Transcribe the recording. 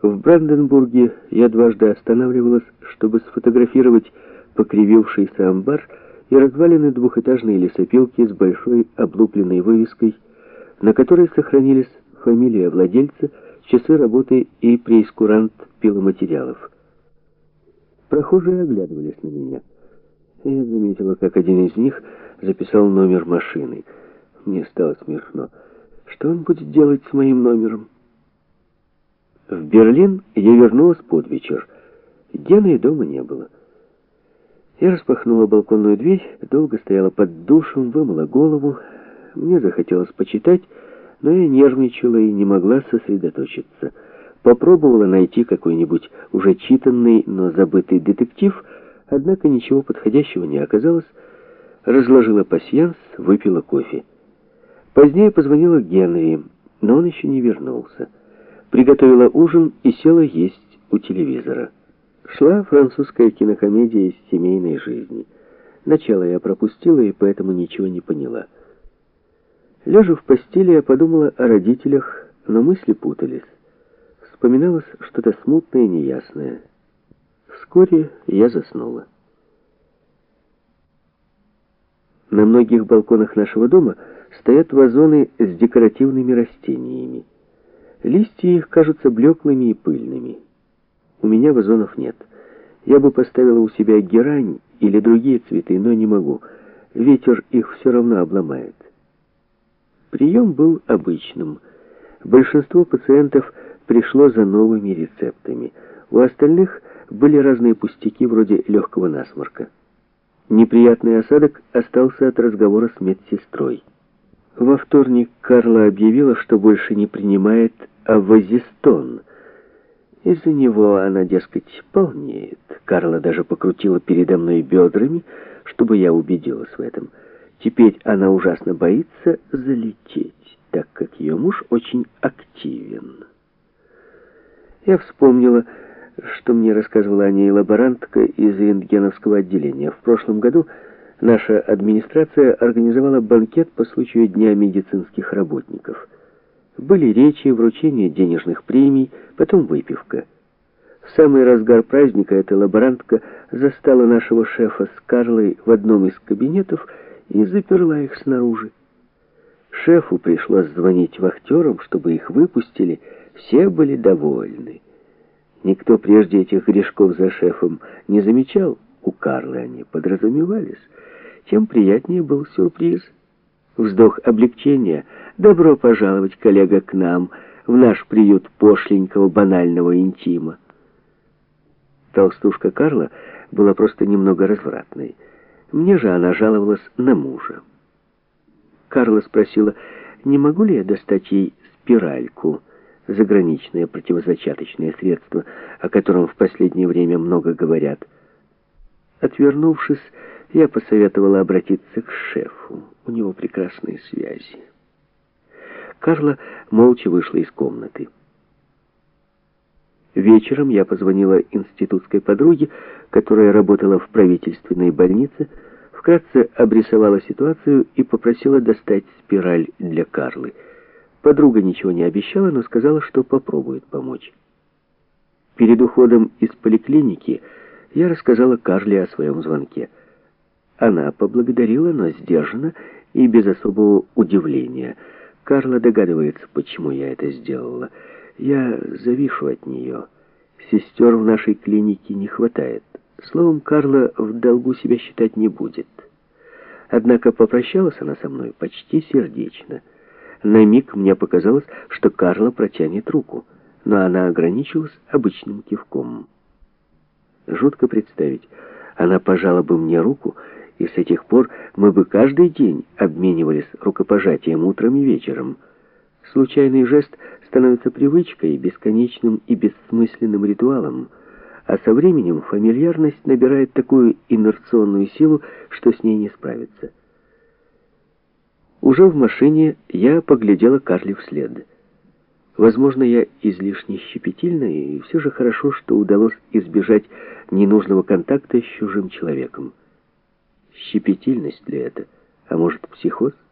В Бранденбурге я дважды останавливалась, чтобы сфотографировать покривившийся амбар и развалины двухэтажной лесопилки с большой облупленной вывеской, на которой сохранились фамилия владельца, часы работы и преискурант пиломатериалов. Прохожие оглядывались на меня. Я заметила, как один из них записал номер машины. Мне стало смешно. Что он будет делать с моим номером? В Берлин я вернулась под вечер. Гены дома не было. Я распахнула балконную дверь, долго стояла под душем, вымыла голову. Мне захотелось почитать, но я нервничала и не могла сосредоточиться. Попробовала найти какой-нибудь уже читанный, но забытый детектив, однако ничего подходящего не оказалось. Разложила пасьянс, выпила кофе. Позднее позвонила Генри, но он еще не вернулся. Приготовила ужин и села есть у телевизора. Шла французская кинокомедия из семейной жизни. Начало я пропустила и поэтому ничего не поняла. Лежа в постели, я подумала о родителях, но мысли путались. Вспоминалось что-то смутное и неясное. Вскоре я заснула. На многих балконах нашего дома стоят вазоны с декоративными растениями. Листья их кажутся блеклыми и пыльными. У меня вазонов нет. Я бы поставила у себя герань или другие цветы, но не могу. Ветер их все равно обломает. Прием был обычным. Большинство пациентов пришло за новыми рецептами. У остальных были разные пустяки, вроде легкого насморка. Неприятный осадок остался от разговора с медсестрой. Во вторник Карла объявила, что больше не принимает авазистон. Из-за него она, дескать, полнеет. Карла даже покрутила передо мной бедрами, чтобы я убедилась в этом. Теперь она ужасно боится залететь, так как ее муж очень активен. Я вспомнила, что мне рассказывала о ней лаборантка из рентгеновского отделения. В прошлом году наша администрация организовала банкет по случаю Дня медицинских работников. Были речи, вручение денежных премий, потом выпивка. В самый разгар праздника эта лаборантка застала нашего шефа с Карлой в одном из кабинетов и заперла их снаружи. Шефу пришлось звонить вахтерам, чтобы их выпустили. Все были довольны. Никто прежде этих грешков за шефом не замечал. У Карлы они подразумевались. Тем приятнее был сюрприз. Вздох облегчения. Добро пожаловать, коллега, к нам, в наш приют пошленького банального интима. Толстушка Карла была просто немного развратной. Мне же она жаловалась на мужа. Карла спросила, не могу ли я достать ей спиральку, заграничное противозачаточное средство, о котором в последнее время много говорят. Отвернувшись, я посоветовала обратиться к шефу. У него прекрасные связи. Карла молча вышла из комнаты. Вечером я позвонила институтской подруге, которая работала в правительственной больнице, вкратце обрисовала ситуацию и попросила достать спираль для Карлы. Подруга ничего не обещала, но сказала, что попробует помочь. Перед уходом из поликлиники я рассказала Карле о своем звонке. Она поблагодарила, но сдержанно и без особого удивления. Карла догадывается, почему я это сделала. Я завишу от нее. Сестер в нашей клинике не хватает. Словом, Карла в долгу себя считать не будет. Однако попрощалась она со мной почти сердечно. На миг мне показалось, что Карла протянет руку, но она ограничилась обычным кивком. Жутко представить, она пожала бы мне руку, и с этих пор мы бы каждый день обменивались рукопожатием утром и вечером. Случайный жест становится привычкой, бесконечным и бессмысленным ритуалом, а со временем фамильярность набирает такую инерционную силу, что с ней не справиться. Уже в машине я поглядела Карле вслед. Возможно, я излишне щепетильна, и все же хорошо, что удалось избежать ненужного контакта с чужим человеком. Щепетильность ли это? А может, психоз?